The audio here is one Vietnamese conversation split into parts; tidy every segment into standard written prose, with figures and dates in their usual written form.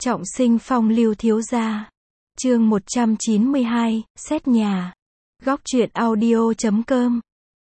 Trọng sinh phong lưu thiếu gia. Chương 192, xét nhà. Góc truyện audio.com.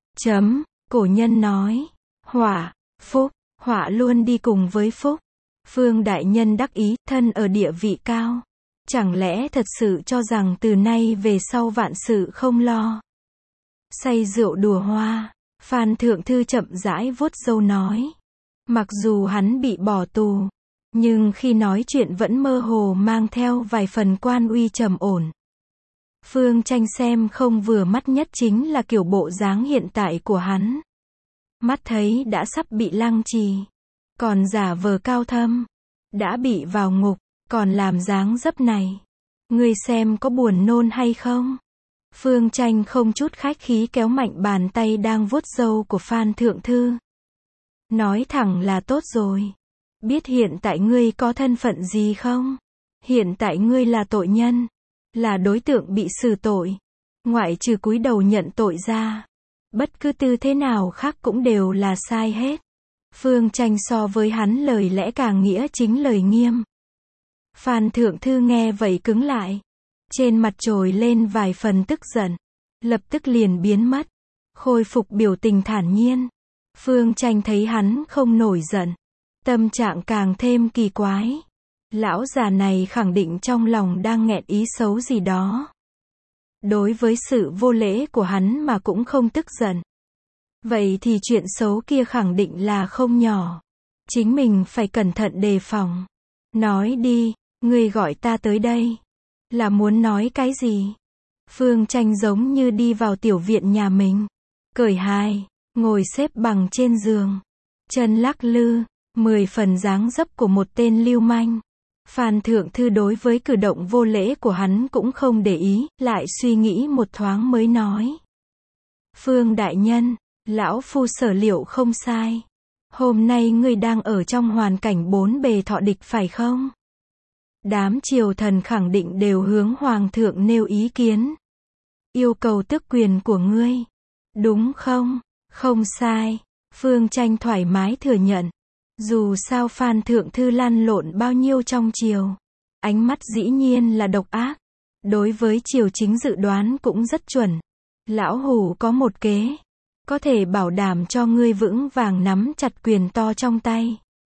Cổ nhân nói, họa, phúc, họa luôn đi cùng với phúc. Phương đại nhân đắc ý, thân ở địa vị cao. Chẳng lẽ thật sự cho rằng từ nay về sau vạn sự không lo. Say rượu đùa hoa, Phan Thượng Thư chậm rãi vuốt râu nói. Mặc dù hắn bị bỏ tù, nhưng khi nói chuyện vẫn mơ hồ mang theo vài phần quan uy trầm ổn. Phương Tranh xem không vừa mắt nhất chính là kiểu bộ dáng hiện tại của hắn. Mắt thấy đã sắp bị lăng trì, còn giả vờ cao thâm, đã bị vào ngục, còn làm dáng dấp này. Ngươi xem có buồn nôn hay không? Phương Tranh không chút khách khí kéo mạnh bàn tay đang vuốt râu của Phan Thượng Thư. Nói thẳng là tốt rồi. Biết hiện tại ngươi có thân phận gì không? Hiện tại ngươi là tội nhân, là đối tượng bị xử tội. Ngoại trừ cúi đầu nhận tội ra, bất cứ tư thế nào khác cũng đều là sai hết. Phương Tranh so với hắn lời lẽ càng nghĩa chính lời nghiêm. Phan Thượng Thư nghe vậy cứng lại. Trên mặt trồi lên vài phần tức giận, lập tức liền biến mất, khôi phục biểu tình thản nhiên. Phương Tranh thấy hắn không nổi giận, tâm trạng càng thêm kỳ quái. Lão già này khẳng định trong lòng đang nghẹn ý xấu gì đó. Đối với sự vô lễ của hắn mà cũng không tức giận. Vậy thì chuyện xấu kia khẳng định là không nhỏ. Chính mình phải cẩn thận đề phòng. Nói đi, ngươi gọi ta tới đây. Là muốn nói cái gì? Phương Tranh giống như đi vào tiểu viện nhà mình. Cởi hài, ngồi xếp bằng trên giường. Chân lắc lư, 10 phần dáng dấp của một tên lưu manh. Phan Thượng Thư đối với cử động vô lễ của hắn cũng không để ý, lại suy nghĩ một thoáng mới nói. Phương đại nhân, lão phu sở liệu không sai. Hôm nay ngươi đang ở trong hoàn cảnh bốn bề thọ địch phải không? Đám triều thần khẳng định đều hướng hoàng thượng nêu ý kiến. Yêu cầu tước quyền của ngươi. Đúng không? Không sai. Phương Tranh thoải mái thừa nhận. Dù sao Phan Thượng Thư lăn lộn bao nhiêu trong triều, ánh mắt dĩ nhiên là độc ác. Đối với triều chính dự đoán cũng rất chuẩn. Lão hủ có một kế, có thể bảo đảm cho ngươi vững vàng nắm chặt quyền to trong tay.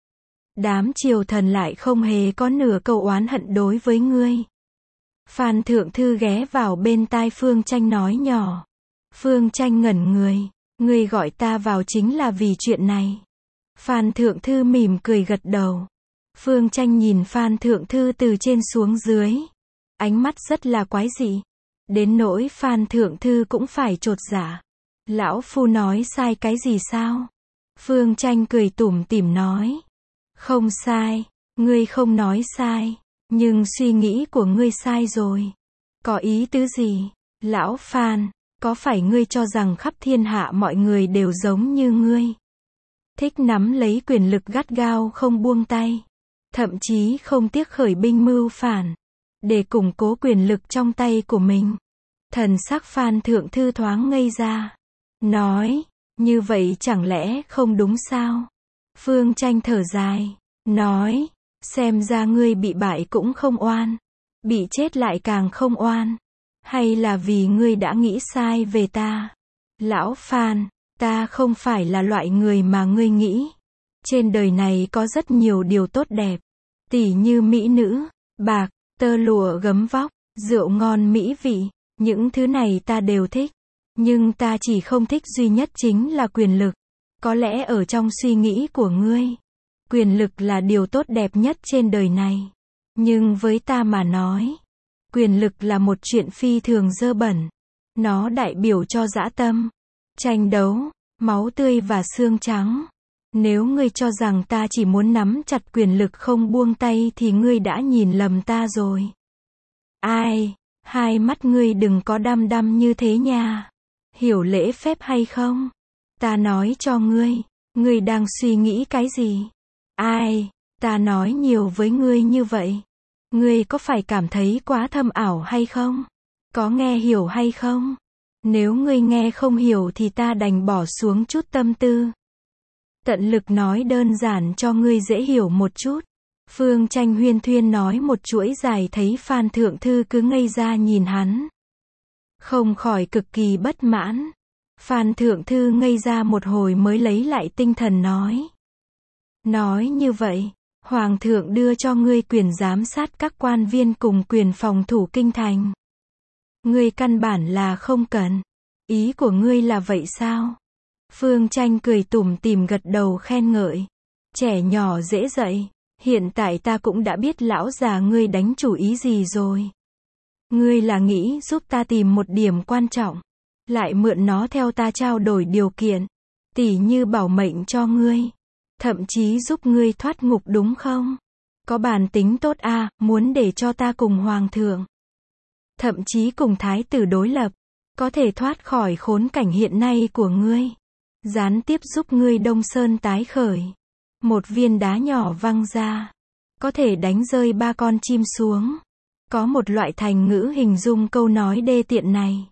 Đám triều thần lại không hề có nửa câu oán hận đối với ngươi. Phan Thượng Thư ghé vào bên tai Phương Tranh nói nhỏ. Phương Tranh ngẩn người. Ngươi gọi ta vào chính là vì chuyện này. Phan Thượng Thư mỉm cười gật đầu. Phương Tranh nhìn Phan Thượng Thư từ trên xuống dưới. Ánh mắt rất là quái dị. Đến nỗi Phan Thượng Thư cũng phải chột dạ. Lão phu nói sai cái gì sao? Phương Tranh cười tủm tỉm nói. Không sai, ngươi không nói sai, nhưng suy nghĩ của ngươi sai rồi. Có ý tứ gì? Lão Phan, có phải ngươi cho rằng khắp thiên hạ mọi người đều giống như ngươi? Thích nắm lấy quyền lực gắt gao không buông tay, thậm chí không tiếc khởi binh mưu phản, để củng cố quyền lực trong tay của mình. Thần sắc Phan Thượng Thư thoáng ngây ra, nói, như vậy chẳng lẽ không đúng sao? Phương Tranh thở dài, nói, xem ra ngươi bị bại cũng không oan, bị chết lại càng không oan. Hay là vì ngươi đã nghĩ sai về ta? Lão Phan, ta không phải là loại người mà ngươi nghĩ. Trên đời này có rất nhiều điều tốt đẹp, tỉ như mỹ nữ, bạc, tơ lụa gấm vóc, rượu ngon mỹ vị, những thứ này ta đều thích. Nhưng ta chỉ không thích duy nhất chính là quyền lực. Có lẽ ở trong suy nghĩ của ngươi, quyền lực là điều tốt đẹp nhất trên đời này. Nhưng với ta mà nói, quyền lực là một chuyện phi thường dơ bẩn. Nó đại biểu cho dã tâm, tranh đấu, máu tươi và xương trắng. Nếu ngươi cho rằng ta chỉ muốn nắm chặt quyền lực không buông tay thì ngươi đã nhìn lầm ta rồi. Ai, hai mắt ngươi đừng có đăm đăm như thế nha. Hiểu lễ phép hay không? Ta nói cho ngươi đang suy nghĩ cái gì? Ai, ta nói nhiều với ngươi như vậy. Ngươi có phải cảm thấy quá thâm ảo hay không? Có nghe hiểu hay không? Nếu ngươi nghe không hiểu thì ta đành bỏ xuống chút tâm tư. Tận lực nói đơn giản cho ngươi dễ hiểu một chút. Phương Tranh huyên thuyên nói một chuỗi dài, thấy Phan Thượng Thư cứ ngây ra nhìn hắn. Không khỏi cực kỳ bất mãn. Phan Thượng Thư ngây ra một hồi mới lấy lại tinh thần nói. Nói như vậy, Hoàng thượng đưa cho ngươi quyền giám sát các quan viên cùng quyền phòng thủ kinh thành. Ngươi căn bản là không cần. Ý của ngươi là vậy sao? Phương Tranh cười tủm tỉm gật đầu khen ngợi. Trẻ nhỏ dễ dạy. Hiện tại ta cũng đã biết lão già ngươi đánh chủ ý gì rồi. Ngươi là nghĩ giúp ta tìm một điểm quan trọng, lại mượn nó theo ta trao đổi điều kiện, tỉ như bảo mệnh cho ngươi, thậm chí giúp ngươi thoát ngục đúng không? Có bản tính tốt à, muốn để cho ta cùng Hoàng thượng, thậm chí cùng Thái tử đối lập, có thể thoát khỏi khốn cảnh hiện nay của ngươi. Gián tiếp giúp ngươi Đông Sơn tái khởi. Một viên đá nhỏ văng ra, có thể đánh rơi 3 con chim xuống. Có một loại thành ngữ hình dung câu nói đê tiện này.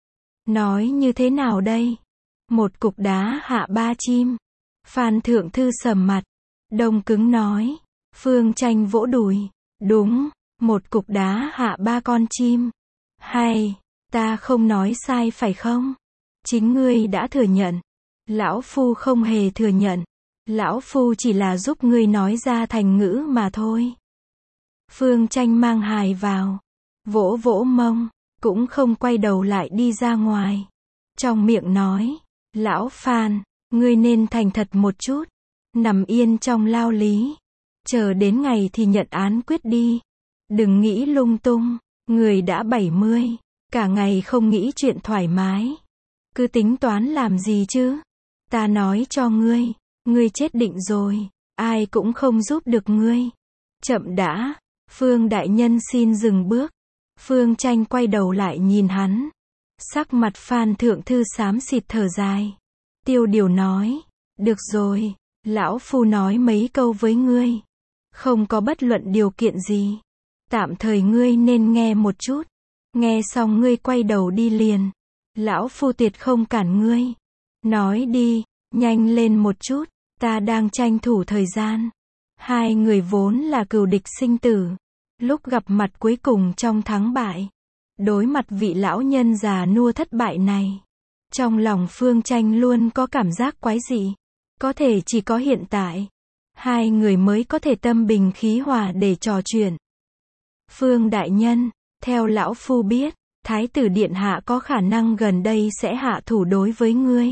Nói như thế nào đây? Một cục đá hạ 3 chim. Phan Thượng Thư sầm mặt, đông cứng nói. Phương Tranh vỗ đùi. Đúng, một cục đá hạ 3 con chim. Hay, ta không nói sai phải không? Chính ngươi đã thừa nhận. Lão Phu không hề thừa nhận. Lão Phu chỉ là giúp ngươi nói ra thành ngữ mà thôi. Phương Tranh mang hài vào, vỗ vỗ mông, cũng không quay đầu lại đi ra ngoài. Trong miệng nói, lão Phan, ngươi nên thành thật một chút, nằm yên trong lao lý, chờ đến ngày thì nhận án quyết đi. Đừng nghĩ lung tung, người đã 70, cả ngày không nghĩ chuyện thoải mái. Cứ tính toán làm gì chứ? Ta nói cho ngươi chết định rồi, ai cũng không giúp được ngươi. Chậm đã. Phương đại nhân xin dừng bước. Phương Tranh quay đầu lại nhìn hắn. Sắc mặt Phan Thượng Thư xám xịt thở dài. Tiêu điều nói. Được rồi, lão Phu nói mấy câu với ngươi. Không có bất luận điều kiện gì. Tạm thời ngươi nên nghe một chút. Nghe xong ngươi quay đầu đi liền. Lão Phu tuyệt không cản ngươi. Nói đi, nhanh lên một chút. Ta đang tranh thủ thời gian. Hai người vốn là cừu địch sinh tử. Lúc gặp mặt cuối cùng trong thắng bại. Đối mặt vị lão nhân già nua thất bại này. Trong lòng Phương Tranh luôn có cảm giác quái dị. Có thể chỉ có hiện tại. Hai người mới có thể tâm bình khí hòa để trò chuyện. Phương đại nhân, theo lão Phu biết, Thái tử Điện Hạ có khả năng gần đây sẽ hạ thủ đối với ngươi.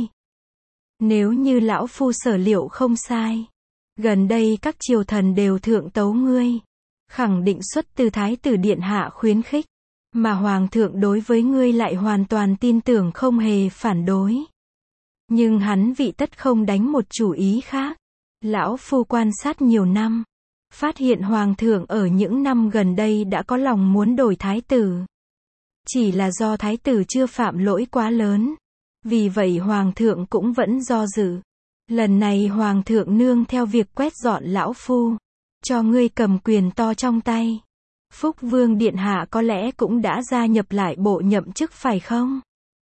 Nếu như lão Phu sở liệu không sai. Gần đây các triều thần đều thượng tấu ngươi. Khẳng định xuất từ Thái tử Điện Hạ khuyến khích. Mà Hoàng thượng đối với ngươi lại hoàn toàn tin tưởng không hề phản đối. Nhưng hắn vị tất không đánh một chủ ý khác. Lão Phu quan sát nhiều năm. Phát hiện Hoàng thượng ở những năm gần đây đã có lòng muốn đổi Thái tử. Chỉ là do Thái tử chưa phạm lỗi quá lớn. Vì vậy Hoàng thượng cũng vẫn do dự. Lần này Hoàng thượng nương theo việc quét dọn lão Phu. Cho ngươi cầm quyền to trong tay. Phúc Vương Điện Hạ có lẽ cũng đã gia nhập lại bộ nhậm chức phải không?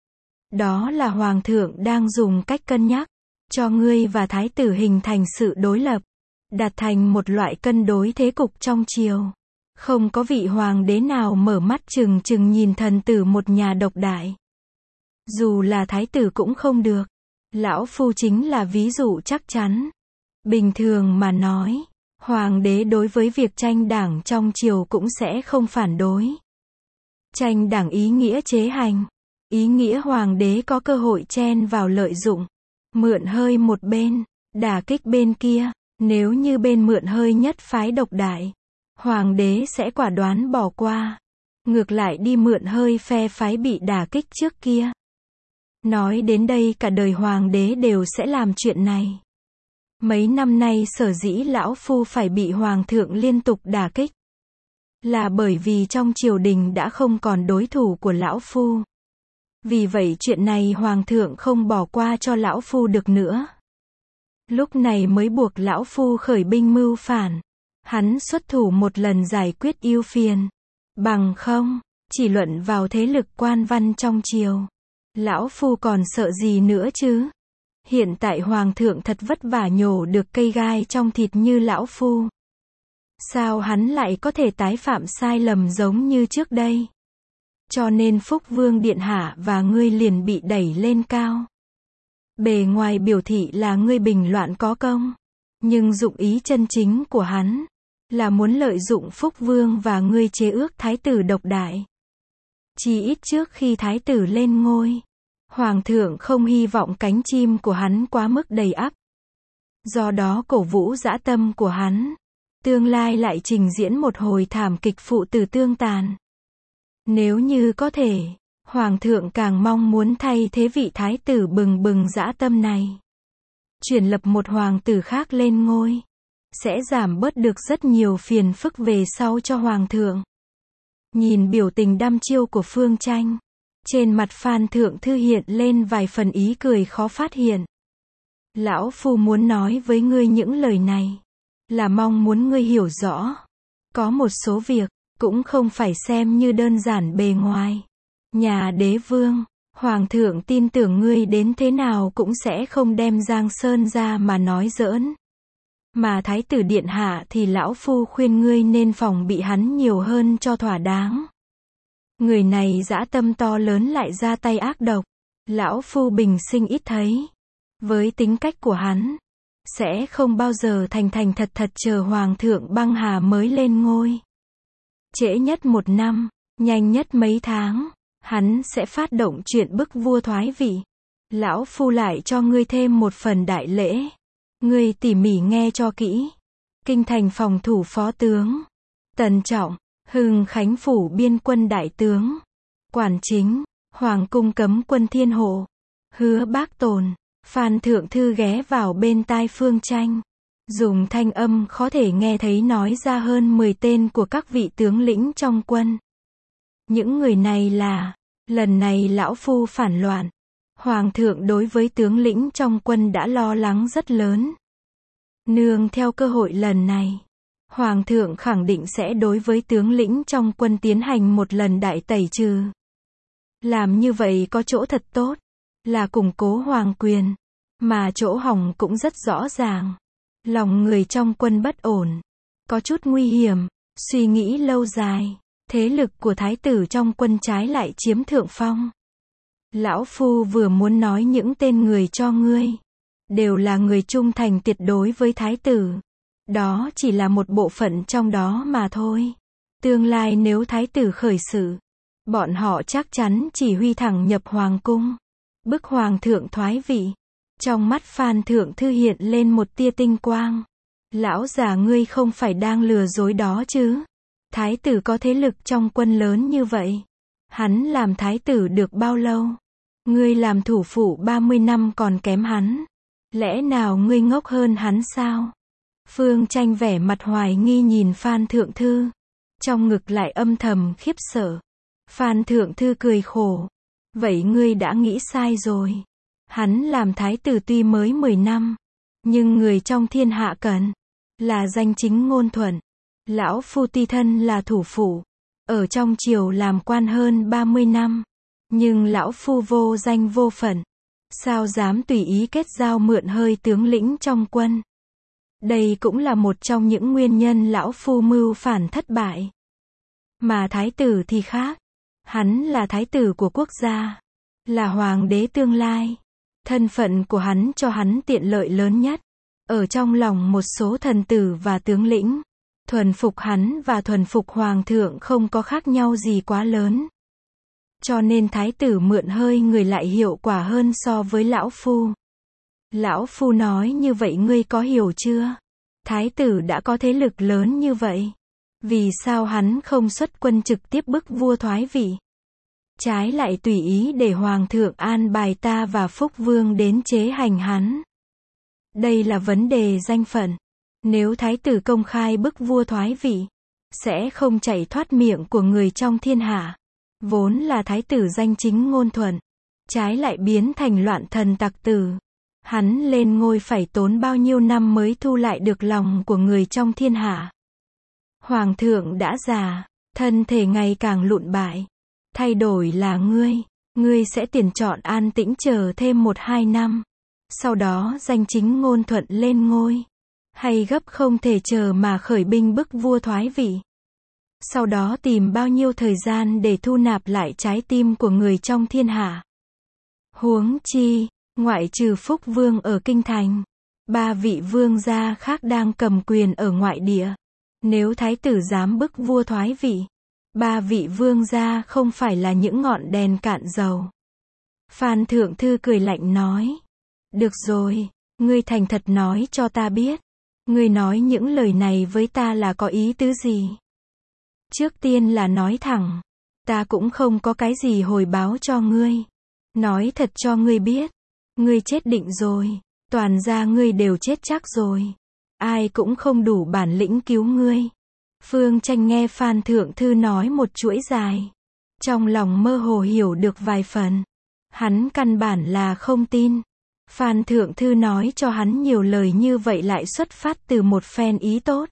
Đó là Hoàng thượng đang dùng cách cân nhắc. Cho ngươi và Thái tử hình thành sự đối lập. Đạt thành một loại cân đối thế cục trong triều. Không có vị hoàng đế nào mở mắt trừng trừng nhìn thần tử một nhà độc đại. Dù là Thái tử cũng không được. Lão Phu chính là ví dụ chắc chắn. Bình thường mà nói, Hoàng đế đối với việc tranh đảng trong triều cũng sẽ không phản đối. Tranh đảng ý nghĩa chế hành. Ý nghĩa Hoàng đế có cơ hội chen vào lợi dụng. Mượn hơi một bên, đả kích bên kia. Nếu như bên mượn hơi nhất phái độc đại, Hoàng đế sẽ quả đoán bỏ qua. Ngược lại đi mượn hơi phe phái bị đả kích trước kia. Nói đến đây cả đời Hoàng đế đều sẽ làm chuyện này. Mấy năm nay sở dĩ lão Phu phải bị Hoàng thượng liên tục đả kích. Là bởi vì trong triều đình đã không còn đối thủ của lão Phu. Vì vậy chuyện này Hoàng thượng không bỏ qua cho lão Phu được nữa. Lúc này mới buộc lão Phu khởi binh mưu phản. Hắn xuất thủ một lần giải quyết ưu phiền. Bằng không, chỉ luận vào thế lực quan văn trong triều. Lão Phu còn sợ gì nữa chứ? Hiện tại Hoàng thượng thật vất vả nhổ được cây gai trong thịt như lão Phu. Sao hắn lại có thể tái phạm sai lầm giống như trước đây? Cho nên Phúc Vương Điện Hạ và ngươi liền bị đẩy lên cao. Bề ngoài biểu thị là ngươi bình loạn có công, nhưng dụng ý chân chính của hắn là muốn lợi dụng Phúc Vương và ngươi chế ước thái tử độc đại. Chỉ ít trước khi thái tử lên ngôi, Hoàng thượng không hy vọng cánh chim của hắn quá mức đầy ắp. Do đó cổ vũ dã tâm của hắn, tương lai lại trình diễn một hồi thảm kịch phụ tử tương tàn. Nếu như có thể, Hoàng thượng càng mong muốn thay thế vị thái tử bừng bừng dã tâm này. Chuyển lập một hoàng tử khác lên ngôi, sẽ giảm bớt được rất nhiều phiền phức về sau cho Hoàng thượng. Nhìn biểu tình đăm chiêu của Phương Tranh, trên mặt Phan Thượng Thư hiện lên vài phần ý cười khó phát hiện. Lão Phu muốn nói với ngươi những lời này, là mong muốn ngươi hiểu rõ. Có một số việc, cũng không phải xem như đơn giản bề ngoài. Nhà đế vương, Hoàng thượng tin tưởng ngươi đến thế nào cũng sẽ không đem Giang Sơn ra mà nói giỡn. Mà Thái tử Điện Hạ thì lão Phu khuyên ngươi nên phòng bị hắn nhiều hơn cho thỏa đáng. Người này dã tâm to lớn lại ra tay ác độc. Lão Phu bình sinh ít thấy. Với tính cách của hắn, sẽ không bao giờ thành thành thật thật chờ Hoàng thượng băng hà mới lên ngôi. Trễ nhất 1 năm, nhanh nhất mấy tháng, hắn sẽ phát động chuyện bức vua thoái vị. Lão Phu lại cho ngươi thêm một phần đại lễ. Ngươi tỉ mỉ nghe cho kỹ. Kinh thành phòng thủ phó tướng Tần Trọng, Hưng Khánh phủ biên quân đại tướng Quản chính, Hoàng cung cấm quân Thiên Hộ, Hứa Bác Tồn. Phan Thượng Thư ghé vào bên tai Phương Tranh, dùng thanh âm khó thể nghe thấy nói ra hơn 10 tên của các vị tướng lĩnh trong quân. Những người này là, lần này lão Phu phản loạn, Hoàng thượng đối với tướng lĩnh trong quân đã lo lắng rất lớn. Nương theo cơ hội lần này, Hoàng thượng khẳng định sẽ đối với tướng lĩnh trong quân tiến hành một lần đại tẩy trừ. Làm như vậy có chỗ thật tốt, là củng cố hoàng quyền, mà chỗ hỏng cũng rất rõ ràng. Lòng người trong quân bất ổn, có chút nguy hiểm, suy nghĩ lâu dài, thế lực của thái tử trong quân trái lại chiếm thượng phong. Lão Phu vừa muốn nói những tên người cho ngươi, đều là người trung thành tuyệt đối với thái tử. Đó chỉ là một bộ phận trong đó mà thôi. Tương lai nếu thái tử khởi sự, bọn họ chắc chắn chỉ huy thẳng nhập hoàng cung, bức hoàng thượng thoái vị. Trong mắt Phan Thượng Thư hiện lên một tia tinh quang. Lão già ngươi không phải đang lừa dối đó chứ? Thái tử có thế lực trong quân lớn như vậy. Hắn làm thái tử được bao lâu? Ngươi làm thủ phủ 30 năm còn kém hắn. Lẽ nào ngươi ngốc hơn hắn sao? Phương Tranh vẻ mặt hoài nghi nhìn Phan Thượng Thư. Trong ngực lại âm thầm khiếp sợ. Phan Thượng Thư cười khổ. Vậy ngươi đã nghĩ sai rồi. Hắn làm thái tử tuy mới 10 năm, nhưng người trong thiên hạ cần là danh chính ngôn thuận. Lão Phu ti thân là thủ phủ, ở trong triều làm quan hơn 30 năm, nhưng lão Phu vô danh vô phận, sao dám tùy ý kết giao mượn hơi tướng lĩnh trong quân. Đây cũng là một trong những nguyên nhân lão Phu mưu phản thất bại. Mà thái tử thì khác, hắn là thái tử của quốc gia, là hoàng đế tương lai. Thân phận của hắn cho hắn tiện lợi lớn nhất. Ở trong lòng một số thần tử và tướng lĩnh, thuần phục hắn và thuần phục hoàng thượng không có khác nhau gì quá lớn. Cho nên thái tử mượn hơi người lại hiệu quả hơn so với lão Phu. Lão Phu nói như vậy ngươi có hiểu chưa? Thái tử đã có thế lực lớn như vậy. Vì sao hắn không xuất quân trực tiếp bức vua thoái vị? Trái lại tùy ý để Hoàng thượng an bài ta và Phúc Vương đến chế hành hắn. Đây là vấn đề danh phận. Nếu thái tử công khai bức vua thoái vị, sẽ không chạy thoát miệng của người trong thiên hạ. Vốn là thái tử danh chính ngôn thuận, trái lại biến thành loạn thần tặc tử. Hắn lên ngôi phải tốn bao nhiêu năm mới thu lại được lòng của người trong thiên hạ. Hoàng thượng đã già, thân thể ngày càng lụn bại. Thay đổi là ngươi sẽ tuyển chọn an tĩnh chờ thêm 1-2 năm. Sau đó danh chính ngôn thuận lên ngôi. hay gấp không thể chờ mà khởi binh bức vua thoái vị. Sau đó tìm bao nhiêu thời gian để thu nạp lại trái tim của người trong thiên hạ. Huống chi, ngoại trừ Phúc Vương ở Kinh Thành, 3 vị vương gia khác đang cầm quyền ở ngoại địa. Nếu thái tử dám bức vua thoái vị, 3 vị vương gia không phải là những ngọn đèn cạn dầu. Phan Thượng Thư cười lạnh nói. Được rồi, ngươi thành thật nói cho ta biết. Ngươi nói những lời này với ta là có ý tứ gì? Trước tiên là nói thẳng. Ta cũng không có cái gì hồi báo cho ngươi. Nói thật cho ngươi biết. Ngươi chết định rồi. Toàn gia ngươi đều chết chắc rồi. Ai cũng không đủ bản lĩnh cứu ngươi. Phương Tranh nghe Phan Thượng Thư nói một chuỗi dài. Trong lòng mơ hồ hiểu được vài phần. Hắn căn bản là không tin. Phan Thượng Thư nói cho hắn nhiều lời như vậy lại xuất phát từ một phen ý tốt.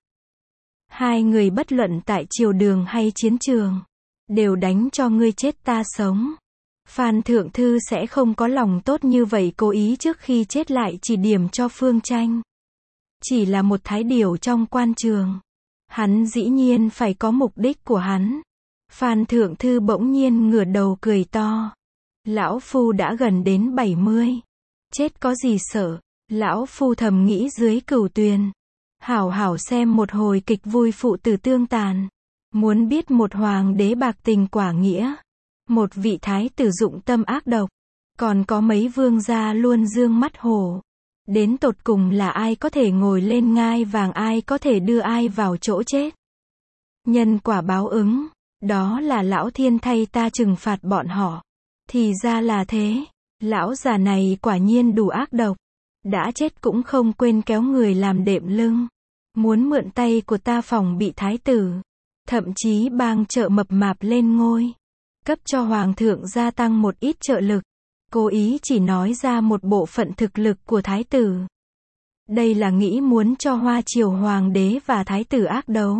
Hai người bất luận tại triều đường hay chiến trường, đều đánh cho ngươi chết ta sống. Phan Thượng Thư sẽ không có lòng tốt như vậy cố ý trước khi chết lại chỉ điểm cho Phương Tranh. Chỉ là một thái điểu trong quan trường. Hắn dĩ nhiên phải có mục đích của hắn. Phan Thượng Thư bỗng nhiên ngửa đầu cười to. Lão Phu đã gần đến 70. Chết có gì sợ. Lão Phu thầm nghĩ dưới cửu tuyền. Hảo hảo xem một hồi kịch vui phụ tử tương tàn. Muốn biết một hoàng đế bạc tình quả nghĩa. Một vị thái tử dụng tâm ác độc. Còn có mấy vương gia luôn dương mắt hổ. Đến tột cùng là ai có thể ngồi lên ngai vàng, ai có thể đưa ai vào chỗ chết. Nhân quả báo ứng. Đó là lão thiên thay ta trừng phạt bọn họ. Thì ra là thế. Lão già này quả nhiên đủ ác độc. Đã chết cũng không quên kéo người làm đệm lưng. Muốn mượn tay của ta phòng bị thái tử. Thậm chí bang trợ mập mạp lên ngôi. Cấp cho hoàng thượng gia tăng một ít trợ lực. Cố ý chỉ nói ra một bộ phận thực lực của thái tử. Đây là nghĩ muốn cho Hoa Triều hoàng đế và thái tử ác đấu.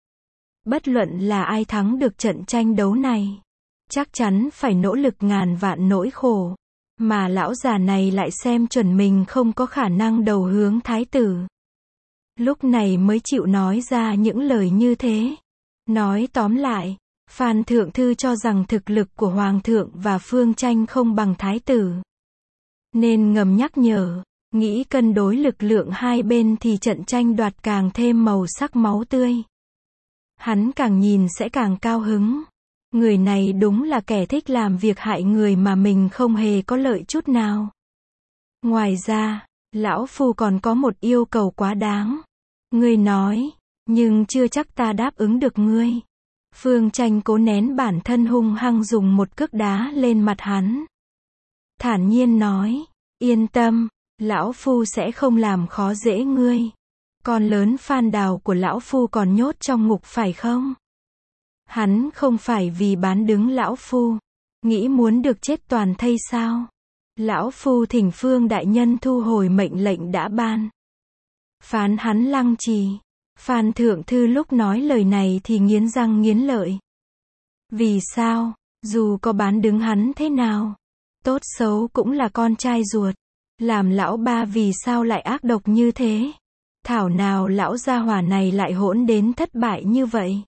Bất luận là ai thắng được trận tranh đấu này, chắc chắn phải nỗ lực ngàn vạn nỗi khổ. Mà lão già này lại xem chuẩn mình không có khả năng đầu hướng thái tử. Lúc này mới chịu nói ra những lời như thế. Nói tóm lại, Phan Thượng Thư cho rằng thực lực của Hoàng thượng và Phương Tranh không bằng thái tử. Nên ngầm nhắc nhở, nghĩ cân đối lực lượng hai bên thì trận tranh đoạt càng thêm màu sắc máu tươi. Hắn càng nhìn sẽ càng cao hứng. Người này đúng là kẻ thích làm việc hại người mà mình không hề có lợi chút nào. Ngoài ra, lão Phu còn có một yêu cầu quá đáng. Ngươi nói, nhưng chưa chắc ta đáp ứng được ngươi. Phương Tranh cố nén bản thân hung hăng dùng một cước đá lên mặt hắn. Thản nhiên nói, yên tâm, lão Phu sẽ không làm khó dễ ngươi. Con lớn Phan Đào của lão Phu còn nhốt trong ngục phải không? Hắn không phải vì bán đứng lão Phu, nghĩ muốn được chết toàn thây sao? Lão Phu thỉnh Phương đại nhân thu hồi mệnh lệnh đã ban. Phán hắn lăng trì. Phan Thượng Thư lúc nói lời này thì nghiến răng nghiến lợi. Vì sao? Dù có bán đứng hắn thế nào, tốt xấu cũng là con trai ruột. Làm lão ba vì sao lại ác độc như thế? Thảo nào lão gia hỏa này lại hỗn đến thất bại như vậy?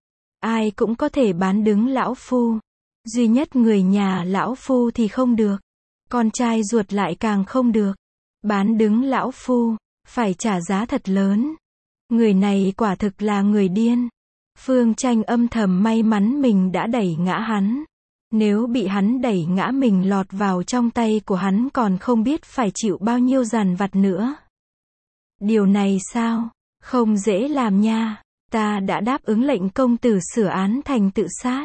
Ai cũng có thể bán đứng lão Phu. Duy nhất người nhà lão Phu thì không được. Con trai ruột lại càng không được. Bán đứng lão Phu, phải trả giá thật lớn. Người này quả thực là người điên. Phương Tranh âm thầm may mắn mình đã đẩy ngã hắn. Nếu bị hắn đẩy ngã mình lọt vào trong tay của hắn còn không biết phải chịu bao nhiêu dằn vặt nữa. Điều này sao? Không dễ làm nha. Ta đã đáp ứng lệnh công tử sửa án thành tự sát.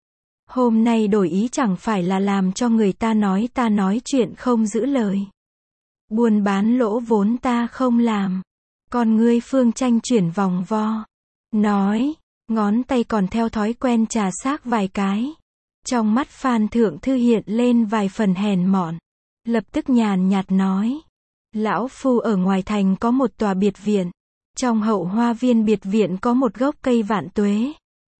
Hôm nay đổi ý chẳng phải là làm cho người ta nói chuyện không giữ lời. Buôn bán lỗ vốn ta không làm. Con ngươi Phương Tranh chuyển vòng vo. Nói, ngón tay còn theo thói quen trà xác vài cái. Trong mắt Phan Thượng Thư hiện lên vài phần hèn mọn. Lập tức nhàn nhạt nói. Lão Phu ở ngoài thành có một tòa biệt viện. Trong hậu hoa viên biệt viện có một gốc cây vạn tuế.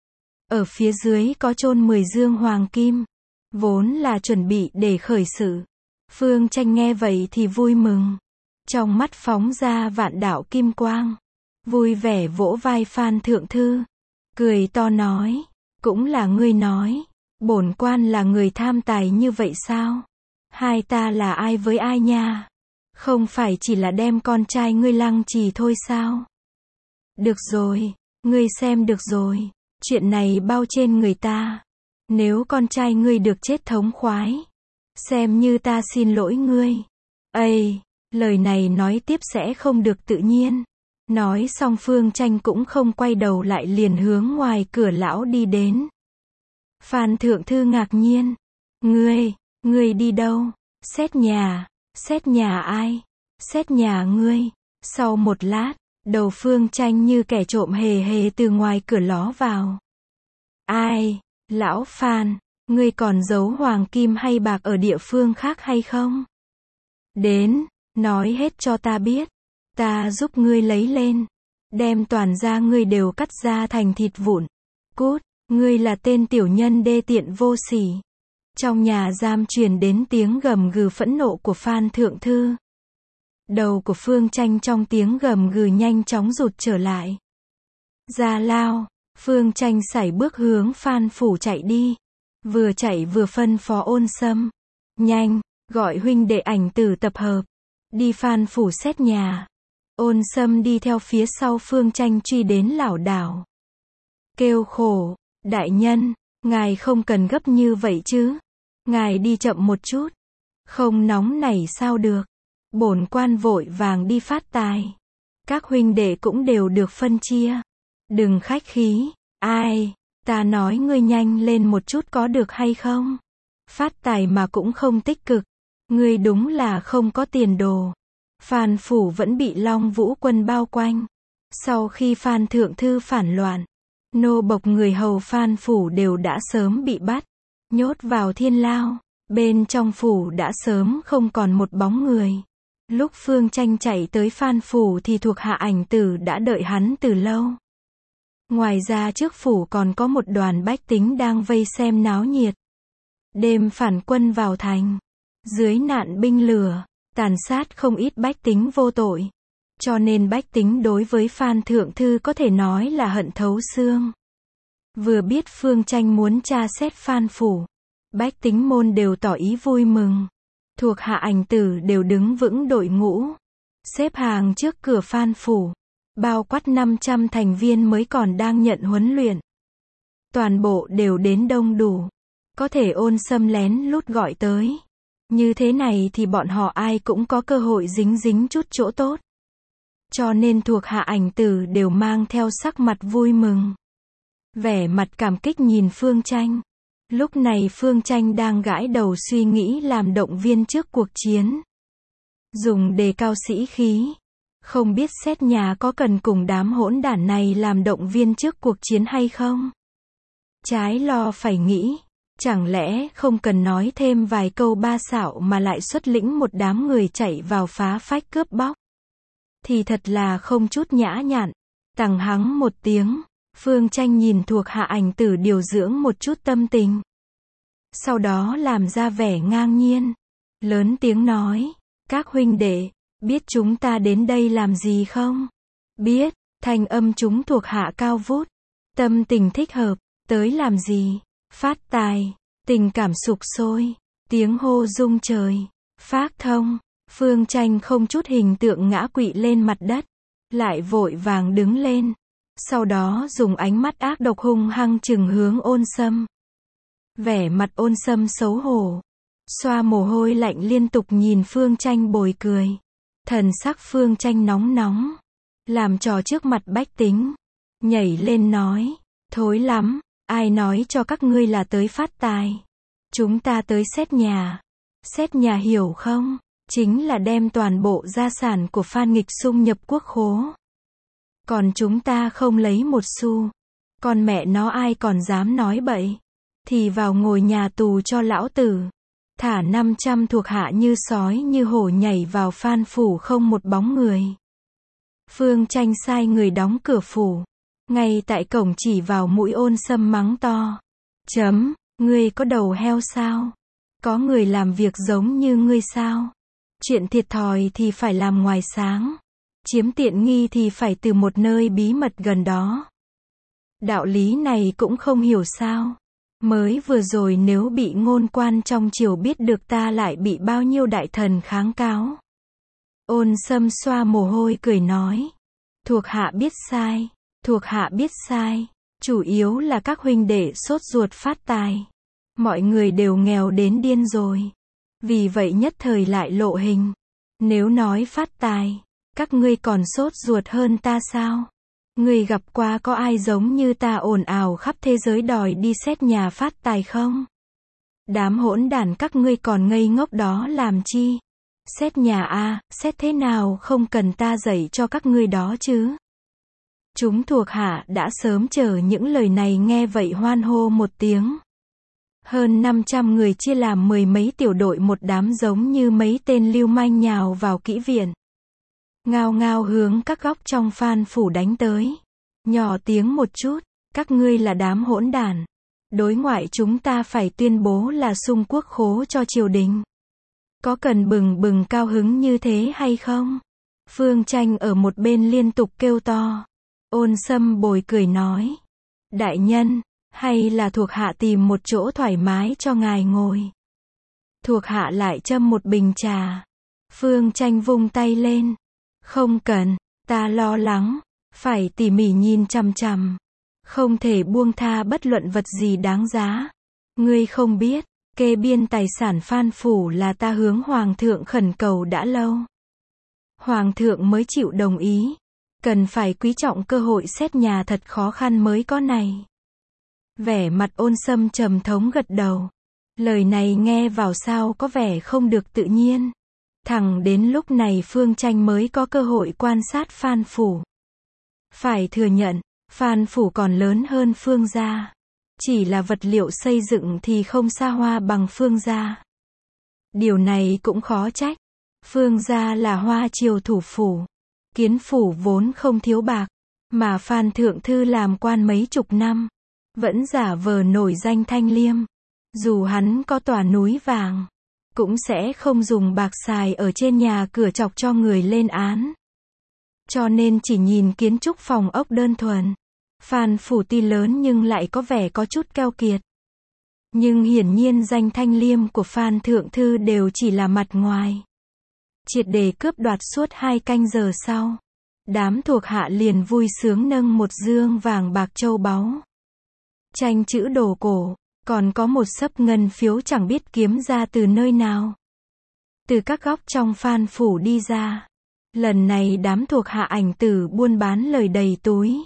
Ở phía dưới có chôn 10 dương hoàng kim. Vốn là chuẩn bị để khởi sự. Phương Tranh nghe vậy thì vui mừng. Trong mắt phóng ra vạn đạo kim quang. Vui vẻ vỗ vai Phan Thượng Thư. Cười to nói. Cũng là ngươi nói. Bổn quan là người tham tài như vậy sao? Hai ta là ai với ai nha? Không phải chỉ là đem con trai ngươi lăng trì thôi sao? Được rồi, ngươi xem được rồi. Chuyện này bao trên người ta. Nếu con trai ngươi được chết thống khoái, xem như ta xin lỗi ngươi. Ây, lời này nói tiếp sẽ không được tự nhiên. Nói xong Phương Tranh cũng không quay đầu lại liền hướng ngoài cửa lão đi đến. Phan Thượng Thư ngạc nhiên. Ngươi đi đâu? Xét nhà ai? Xét nhà ngươi. Sau một lát, đầu Phương Tranh như kẻ trộm hề hề từ ngoài cửa ló vào. Ai? Lão Phan, ngươi còn giấu hoàng kim hay bạc ở địa phương khác hay không? Đến, nói hết cho ta biết. Ta giúp ngươi lấy lên. Đem toàn da ngươi đều cắt ra thành thịt vụn. Cút, ngươi là tên tiểu nhân đê tiện vô sỉ. Trong nhà giam truyền đến tiếng gầm gừ phẫn nộ của Phan Thượng Thư. Đầu của Phương Tranh trong tiếng gầm gừ nhanh chóng rụt trở lại. Ra lao, Phương Tranh sải bước hướng Phan phủ chạy đi. Vừa chạy vừa phân phó Ôn Sâm. Nhanh, gọi huynh đệ Ảnh Tử tập hợp. Đi Phan phủ xét nhà. Ôn Sâm đi theo phía sau Phương Tranh truy đến lảo đảo. Kêu khổ, đại nhân, ngài không cần gấp như vậy chứ. Ngài đi chậm một chút. Không nóng nảy sao được. Bổn quan vội vàng đi phát tài. Các huynh đệ cũng đều được phân chia. Đừng khách khí. Ai, ta nói ngươi nhanh lên một chút có được hay không? Phát tài mà cũng không tích cực. Ngươi đúng là không có tiền đồ. Phan phủ vẫn bị Long Vũ quân bao quanh. Sau khi Phan Thượng Thư phản loạn, nô bộc người hầu Phan phủ đều đã sớm bị bắt, nhốt vào thiên lao. Bên trong phủ đã sớm không còn một bóng người. Lúc Phương Tranh chạy tới Phan phủ thì thuộc hạ Ảnh Tử đã đợi hắn từ lâu. Ngoài ra trước phủ còn có một đoàn bách tính đang vây xem náo nhiệt. Đêm phản quân vào thành, dưới nạn binh lửa, tàn sát không ít bách tính vô tội. Cho nên bách tính đối với Phan Thượng Thư có thể nói là hận thấu xương. Vừa biết Phương Tranh muốn tra xét Phan phủ, bách tính môn đều tỏ ý vui mừng. Thuộc hạ Ảnh Tử đều đứng vững đội ngũ, xếp hàng trước cửa Phan phủ. Bao quát 500 thành viên mới còn đang nhận huấn luyện. Toàn bộ đều đến đông đủ. Có thể Ôn Sâm lén lút gọi tới. Như thế này thì bọn họ ai cũng có cơ hội dính chút chỗ tốt. Cho nên thuộc hạ Ảnh Tử đều mang theo sắc mặt vui mừng. Vẻ mặt cảm kích nhìn Phương Tranh. Lúc này Phương Tranh đang gãi đầu suy nghĩ làm động viên trước cuộc chiến. Dùng đề cao sĩ khí. Không biết xét nhà có cần cùng đám hỗn đản này làm động viên trước cuộc chiến hay không? Trái lo phải nghĩ. Chẳng lẽ không cần nói thêm vài câu ba xạo mà lại xuất lĩnh một đám người chạy vào phá phách cướp bóc? Thì thật là không chút nhã nhặn. Tằng hắng một tiếng, Phương Tranh nhìn thuộc hạ Ảnh Tử điều dưỡng một chút tâm tình. Sau đó làm ra vẻ ngang nhiên. Lớn tiếng nói, các huynh đệ, biết chúng ta đến đây làm gì không? Biết, thanh âm chúng thuộc hạ cao vút. Tâm tình thích hợp, tới làm gì? Phát tài, tình cảm sục sôi, tiếng hô rung trời, phác thông. Phương Tranh không chút hình tượng ngã quỵ lên mặt đất, lại vội vàng đứng lên. Sau đó dùng ánh mắt ác độc hung hăng trừng hướng Ôn Sâm. Vẻ mặt Ôn Sâm xấu hổ, xoa mồ hôi lạnh liên tục nhìn Phương Tranh bồi cười. Thần sắc Phương Tranh nóng nóng, làm trò trước mặt bách tính, nhảy lên nói, thối lắm, ai nói cho các ngươi là tới phát tài. Chúng ta tới xét nhà hiểu không? Chính là đem toàn bộ gia sản của Phan Nghịch Xung nhập quốc khố. Còn chúng ta không lấy một xu. Con mẹ nó ai còn dám nói bậy, thì vào ngồi nhà tù cho lão tử. Thả 500 thuộc hạ như sói như hổ nhảy vào Phan phủ không một bóng người. Phương Tranh sai người đóng cửa phủ. Ngay tại cổng chỉ vào mũi Ôn Sâm mắng to. Ngươi có đầu heo sao? Có người làm việc giống như ngươi sao? Chuyện thiệt thòi thì phải làm ngoài sáng. Chiếm tiện nghi thì phải từ một nơi bí mật gần đó. Đạo lý này cũng không hiểu sao. Mới vừa rồi nếu bị ngôn quan trong triều biết được ta lại bị bao nhiêu đại thần kháng cáo. Ôn Sâm xoa mồ hôi cười nói. Thuộc hạ biết sai, thuộc hạ biết sai. Chủ yếu là các huynh đệ sốt ruột phát tài. Mọi người đều nghèo đến điên rồi. Vì vậy nhất thời lại lộ hình. Nếu nói phát tài, các ngươi còn sốt ruột hơn ta sao? Ngươi gặp qua có ai giống như ta ồn ào khắp thế giới đòi đi xét nhà phát tài không? Đám hỗn đản các ngươi còn ngây ngốc đó làm chi? Xét nhà a, xét thế nào không cần ta dạy cho các ngươi đó chứ? Chúng thuộc hạ đã sớm chờ những lời này nghe vậy hoan hô một tiếng. Hơn 500 người chia làm mười mấy tiểu đội một đám giống như mấy tên lưu manh nhào vào kỹ viện. Ngao ngao hướng các góc trong Phan phủ đánh tới. Nhỏ tiếng một chút, các ngươi là đám hỗn đản. Đối ngoại chúng ta phải tuyên bố là xung quốc khố cho triều đình. Có cần bừng bừng cao hứng như thế hay không? Phương Tranh ở một bên liên tục kêu to. Ôn Sâm bồi cười nói. Đại nhân, hay là thuộc hạ tìm một chỗ thoải mái cho ngài ngồi. Thuộc hạ lại châm một bình trà. Phương Tranh vung tay lên. Không cần, ta lo lắng. Phải tỉ mỉ nhìn chằm chằm. Không thể buông tha bất luận vật gì đáng giá. Ngươi không biết, kê biên tài sản Phan phủ là ta hướng Hoàng thượng khẩn cầu đã lâu. Hoàng thượng mới chịu đồng ý. Cần phải quý trọng cơ hội xét nhà thật khó khăn mới có này. Vẻ mặt Ôn Sâm trầm thống gật đầu. Lời này nghe vào sao có vẻ không được tự nhiên. Thẳng đến lúc này Phương Tranh mới có cơ hội quan sát Phan phủ. Phải thừa nhận, Phan phủ còn lớn hơn Phương gia. Chỉ là vật liệu xây dựng thì không xa hoa bằng Phương gia. Điều này cũng khó trách. Phương gia là Hoa triều thủ phủ. Kiến phủ vốn không thiếu bạc. Mà Phan thượng thư làm quan mấy chục năm. Vẫn giả vờ nổi danh thanh liêm. Dù hắn có tòa núi vàng. Cũng sẽ không dùng bạc xài ở trên nhà cửa chọc cho người lên án. Cho nên chỉ nhìn kiến trúc phòng ốc đơn thuần. Phan phủ tuy lớn nhưng lại có vẻ có chút keo kiệt. Nhưng hiển nhiên danh thanh liêm của Phan thượng thư đều chỉ là mặt ngoài. Triệt để cướp đoạt suốt 2 canh giờ sau. Đám thuộc hạ liền vui sướng nâng một dương vàng bạc châu báu. Tranh chữ đồ cổ, còn có một xấp ngân phiếu chẳng biết kiếm ra từ nơi nào. Từ các góc trong Phan phủ đi ra. Lần này đám thuộc hạ ảnh tử buôn bán lời đầy túi.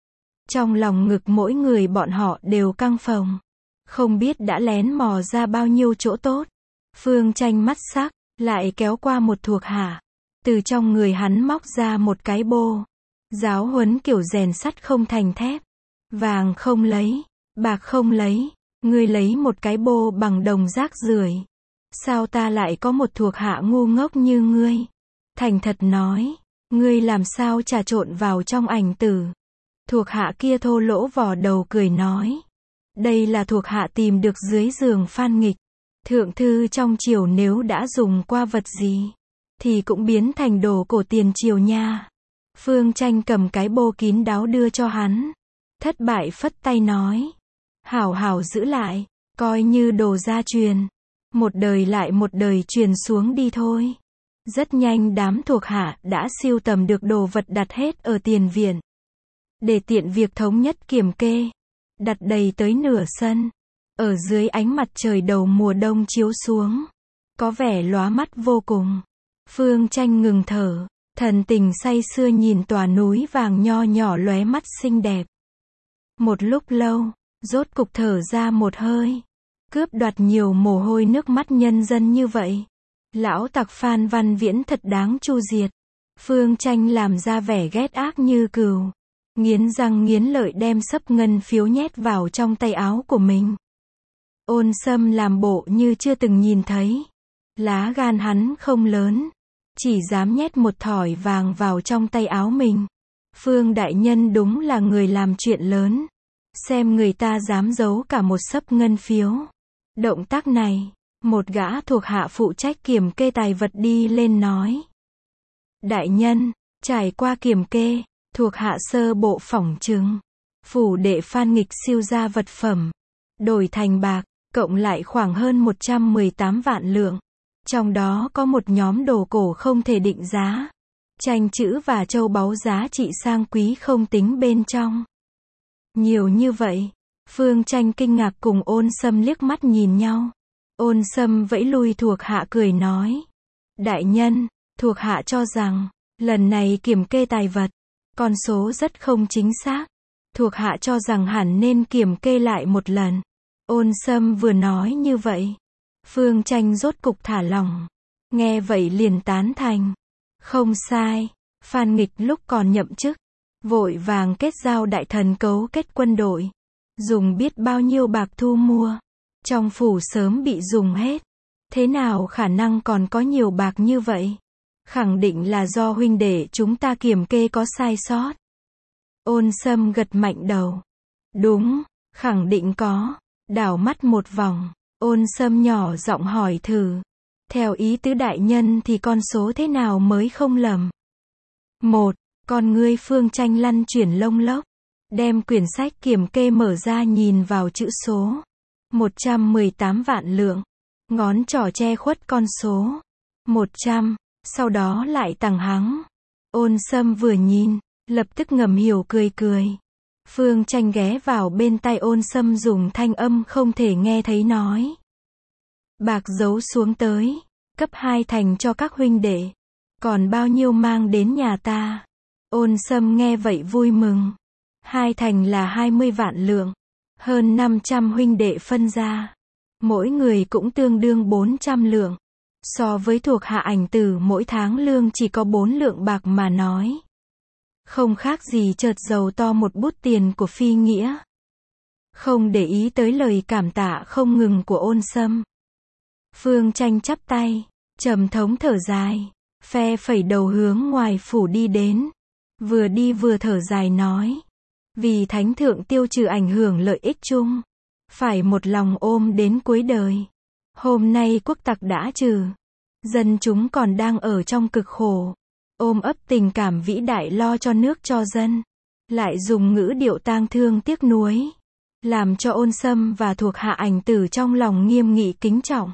Trong lòng ngực mỗi người bọn họ đều căng phồng. Không biết đã lén mò ra bao nhiêu chỗ tốt. Phương Tranh mắt sắc, lại kéo qua một thuộc hạ. Từ trong người hắn móc ra một cái bô. Giáo huấn kiểu rèn sắt không thành thép. Vàng không lấy, bạc không lấy. Ngươi lấy một cái bô bằng đồng rác rưởi. Sao ta lại có một thuộc hạ ngu ngốc như ngươi? Thành thật nói, ngươi làm sao trà trộn vào trong ảnh tử? Thuộc hạ kia thô lỗ vò đầu cười nói. Đây là thuộc hạ tìm được dưới giường Phan Nghịch. Thượng thư trong triều nếu đã dùng qua vật gì, thì cũng biến thành đồ cổ tiền triều nha. Phương Tranh cầm cái bô kín đáo đưa cho hắn. Thất bại phất tay nói. Hảo hảo giữ lại, coi như đồ gia truyền. Một đời lại một đời truyền xuống đi thôi. Rất nhanh đám thuộc hạ đã sưu tầm được đồ vật đặt hết ở tiền viện. Để tiện việc thống nhất kiểm kê. Đặt đầy tới nửa sân. Ở dưới ánh mặt trời đầu mùa đông chiếu xuống. Có vẻ lóa mắt vô cùng. Phương Tranh ngừng thở. Thần tình say sưa nhìn tòa núi vàng nho nhỏ lóe mắt xinh đẹp. Một lúc lâu, rốt cục thở ra một hơi. Cướp đoạt nhiều mồ hôi nước mắt nhân dân như vậy. Lão tặc Phan Văn Viễn thật đáng chu diệt. Phương Tranh làm ra vẻ ghét ác như cừu. Nghiến răng nghiến lợi đem xấp ngân phiếu nhét vào trong tay áo của mình. Ôn Sâm làm bộ như chưa từng nhìn thấy. Lá gan hắn không lớn. Chỉ dám nhét một thỏi vàng vào trong tay áo mình. Phương đại nhân đúng là người làm chuyện lớn. Xem người ta dám giấu cả một xấp ngân phiếu. Động tác này, Một gã thuộc hạ phụ trách kiểm kê tài vật đi lên nói. Đại nhân, trải qua kiểm kê, thuộc hạ sơ bộ phỏng chứng. Phủ đệ Phan Nghịch siêu ra vật phẩm, đổi thành bạc, cộng lại khoảng hơn 118 vạn lượng. Trong đó có một nhóm đồ cổ không thể định giá. Tranh chữ và châu báu giá trị sang quý không tính bên trong. Nhiều như vậy. Phương Tranh kinh ngạc cùng Ôn Sâm liếc mắt nhìn nhau. Ôn Sâm vẫy lui thuộc hạ cười nói. Đại nhân, thuộc hạ cho rằng, lần này kiểm kê tài vật, con số rất không chính xác. Thuộc hạ cho rằng hẳn nên kiểm kê lại một lần. Ôn Sâm vừa nói như vậy. Phương Tranh rốt cục thả lỏng. Nghe vậy liền tán thành. Không sai, Phan Nghịch lúc còn nhậm chức, vội vàng kết giao đại thần cấu kết quân đội. Dùng biết bao nhiêu bạc thu mua. Trong phủ sớm bị dùng hết. Thế nào khả năng còn có nhiều bạc như vậy? Khẳng định là do huynh đệ chúng ta kiểm kê có sai sót. Ôn Sâm gật mạnh đầu. Đúng, khẳng định có. Đảo mắt một vòng, Ôn Sâm nhỏ giọng hỏi thử. Theo ý tứ đại nhân thì con số thế nào mới không lầm? Một, con ngươi Phương Tranh lăn chuyển lông lốc. Đem quyển sách kiểm kê mở ra nhìn vào chữ số. 118 vạn lượng. Ngón trỏ che khuất con số. 100, sau đó lại tằng hắng. Ôn Sâm vừa nhìn, lập tức ngầm hiểu cười cười. Phương Tranh ghé vào bên tai Ôn Sâm dùng thanh âm không thể nghe thấy nói. Bạc giấu xuống tới, cấp 2 thành cho các huynh đệ. Còn bao nhiêu mang đến nhà ta? Ôn Sâm nghe vậy vui mừng. 2 thành là 20 vạn lượng. Hơn 500 huynh đệ phân ra. Mỗi người cũng tương đương 400 lượng. So với thuộc hạ ảnh tử mỗi tháng lương chỉ có 4 lượng bạc mà nói. Không khác gì chợt giàu to một bút tiền của phi nghĩa. Không để ý tới lời cảm tạ không ngừng của Ôn Sâm. Phương Tranh chắp tay, trầm thống thở dài, phe phẩy đầu hướng ngoài phủ đi đến. Vừa đi vừa thở dài nói. Vì thánh thượng tiêu trừ ảnh hưởng lợi ích chung. Phải một lòng ôm đến cuối đời. Hôm nay quốc tặc đã trừ. Dân chúng còn đang ở trong cực khổ. Ôm ấp tình cảm vĩ đại lo cho nước cho dân. Lại dùng ngữ điệu tang thương tiếc nuối. Làm cho Ôn Sâm và thuộc hạ ảnh tử trong lòng nghiêm nghị kính trọng.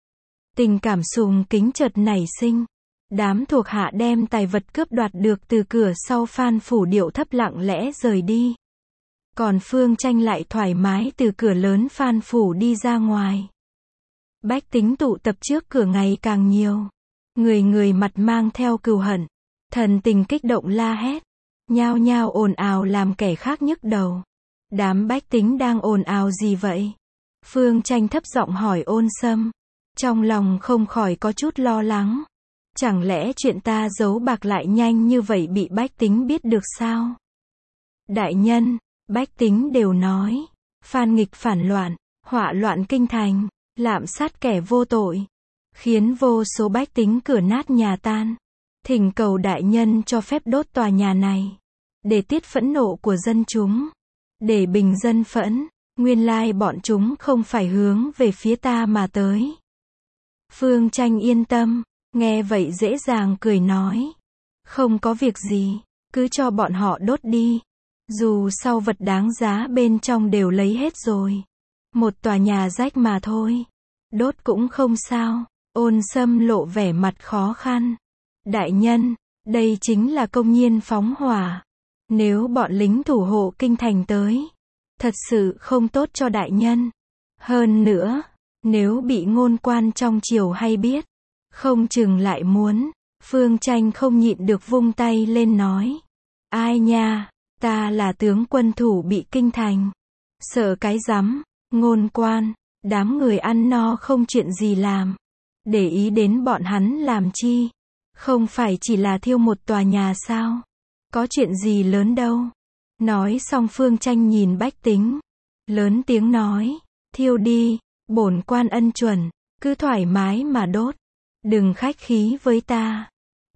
Tình cảm sùng kính chợt nảy sinh. Đám thuộc hạ đem tài vật cướp đoạt được từ cửa sau Phan phủ điệu thấp lặng lẽ rời đi. Còn Phương Tranh lại thoải mái từ cửa lớn Phan phủ đi ra ngoài. Bách tính tụ tập trước cửa ngày càng nhiều. Người người mặt mang theo cừu hận. Thần tình kích động la hét. Nhao nhao ồn ào làm kẻ khác nhức đầu. Đám bách tính đang ồn ào gì vậy? Phương Tranh thấp giọng hỏi Ôn Sâm. Trong lòng không khỏi có chút lo lắng. Chẳng lẽ chuyện ta giấu bạc lại nhanh như vậy bị bách tính biết được sao? Đại nhân, bách tính đều nói. Phan Nghịch phản loạn, họa loạn kinh thành, lạm sát kẻ vô tội. Khiến vô số bách tính cửa nát nhà tan. Thỉnh cầu đại nhân cho phép đốt tòa nhà này. Để tiết phẫn nộ của dân chúng. Để bình dân phẫn. Nguyên lai bọn chúng không phải hướng về phía ta mà tới. Phương Tranh yên tâm. Nghe vậy dễ dàng cười nói. Không có việc gì. Cứ cho bọn họ đốt đi. Dù sau vật đáng giá bên trong đều lấy hết rồi. Một tòa nhà rách mà thôi. Đốt cũng không sao. Ôn Sâm lộ vẻ mặt khó khăn. Đại nhân, đây chính là công nhiên phóng hỏa. Nếu bọn lính thủ hộ kinh thành tới, thật sự không tốt cho đại nhân. Hơn nữa, nếu bị ngôn quan trong triều hay biết, không chừng lại muốn. Phương Tranh không nhịn được vung tay lên nói. Ai nha, ta là tướng quân thủ bị kinh thành. Sợ cái rắm, ngôn quan, đám người ăn no không chuyện gì làm. Để ý đến bọn hắn làm chi? Không phải chỉ là thiêu một tòa nhà sao? Có chuyện gì lớn đâu. Nói xong Phương Tranh nhìn bách tính. Lớn tiếng nói. Thiêu đi, bổn quan ân chuẩn. Cứ thoải mái mà đốt. Đừng khách khí với ta.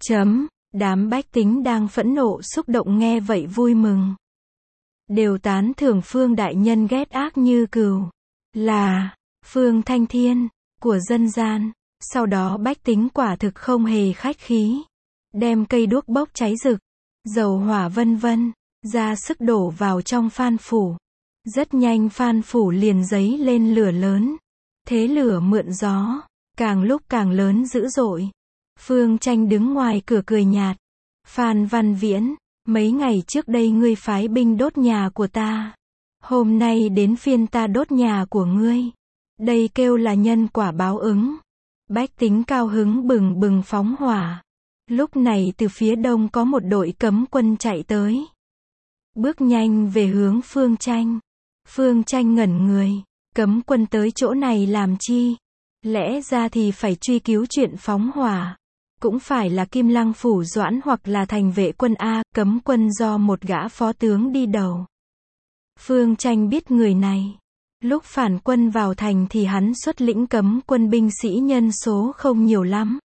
Đám bách tính đang phẫn nộ xúc động nghe vậy vui mừng. Đều tán thưởng Phương đại nhân ghét ác như cừu. Là Phương Thanh Thiên. của dân gian. Sau đó bách tính quả thực không hề khách khí. Đem cây đuốc bốc cháy rực, dầu hỏa vân vân, ra sức đổ vào trong Phan phủ. Rất nhanh Phan phủ liền dấy lên lửa lớn. Thế lửa mượn gió, càng lúc càng lớn dữ dội. Phương Tranh đứng ngoài cửa cười nhạt. Phan Văn Viễn, mấy ngày trước đây ngươi phái binh đốt nhà của ta. Hôm nay đến phiên ta đốt nhà của ngươi. Đây kêu là nhân quả báo ứng. Bách tính cao hứng bừng bừng phóng hỏa. Lúc này từ phía đông có một đội cấm quân chạy tới. Bước nhanh về hướng Phương Tranh. Phương Tranh ngẩn người. Cấm quân tới chỗ này làm chi? Lẽ ra thì phải truy cứu chuyện phóng hỏa. Cũng phải là Kim Lăng Phủ Doãn hoặc là thành vệ quân A, cấm quân do một gã phó tướng đi đầu. Phương Tranh biết người này. Lúc phản quân vào thành thì hắn xuất lĩnh cấm quân binh sĩ nhân số không nhiều lắm.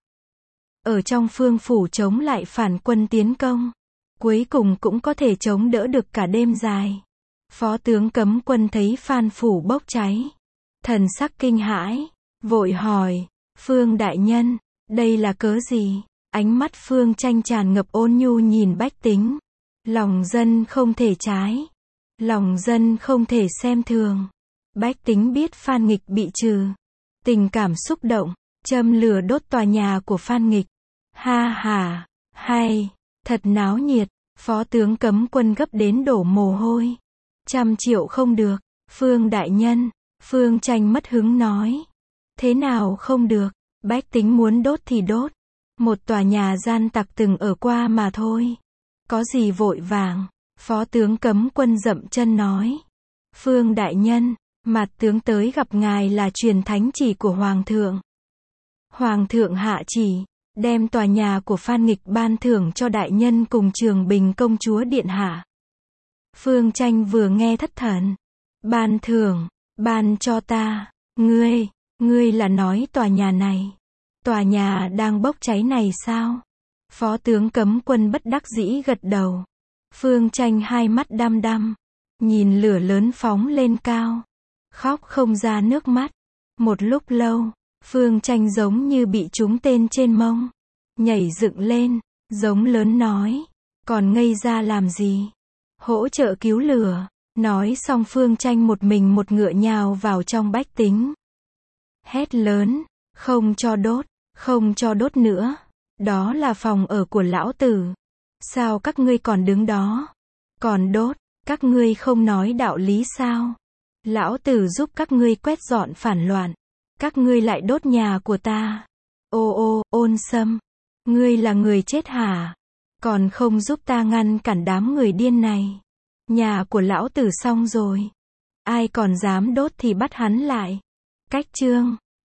Ở trong Phương phủ chống lại phản quân tiến công. Cuối cùng cũng có thể chống đỡ được cả đêm dài. Phó tướng cấm quân thấy Phan phủ bốc cháy. Thần sắc kinh hãi. Vội hỏi. Phương đại nhân, đây là cớ gì? Ánh mắt Phương Tranh tràn ngập ôn nhu nhìn bách tính. Lòng dân không thể trái. Lòng dân không thể xem thường. Bách tính biết Phan Nghịch bị trừ. Tình cảm xúc động. Châm lửa đốt tòa nhà của Phan Nghịch. Ha ha, hay, thật náo nhiệt. Phó tướng cấm quân gấp đến đổ mồ hôi. 100 triệu không được. Phương đại nhân, Phương Tranh mất hứng nói. Thế nào không được? Bách tính muốn đốt thì đốt. Một tòa nhà gian tặc từng ở qua mà thôi. Có gì vội vàng? Phó tướng cấm quân dậm chân nói. Phương đại nhân, mặt tướng tới gặp ngài là truyền thánh chỉ của Hoàng thượng. Hoàng thượng hạ chỉ, đem tòa nhà của Phan Nghịch ban thưởng cho đại nhân cùng Trường Bình công chúa điện hạ. Phương Tranh vừa nghe thất thần. Ban thưởng, ban cho ta, ngươi là nói tòa nhà này. Tòa nhà đang bốc cháy này sao? Phó tướng cấm quân bất đắc dĩ gật đầu. Phương Tranh hai mắt đăm đăm, nhìn lửa lớn phóng lên cao. Khóc không ra nước mắt. Một lúc lâu, Phương Tranh giống như bị trúng tên trên mông. Nhảy dựng lên, giống lớn nói. Còn ngây ra làm gì? Hỗ trợ cứu lửa. Nói xong Phương Tranh một mình một ngựa nhào vào trong bách tính. Hét lớn, không cho đốt, không cho đốt nữa. Đó là phòng ở của lão tử. Sao các ngươi còn đứng đó? Còn đốt, các ngươi không nói đạo lý sao? Lão tử giúp các ngươi quét dọn phản loạn. Các ngươi lại đốt nhà của ta. Ô Ôn Sâm. Ngươi là người chết hả? Còn không giúp ta ngăn cản đám người điên này. Nhà của lão tử xong rồi. Ai còn dám đốt thì bắt hắn lại. Cách chương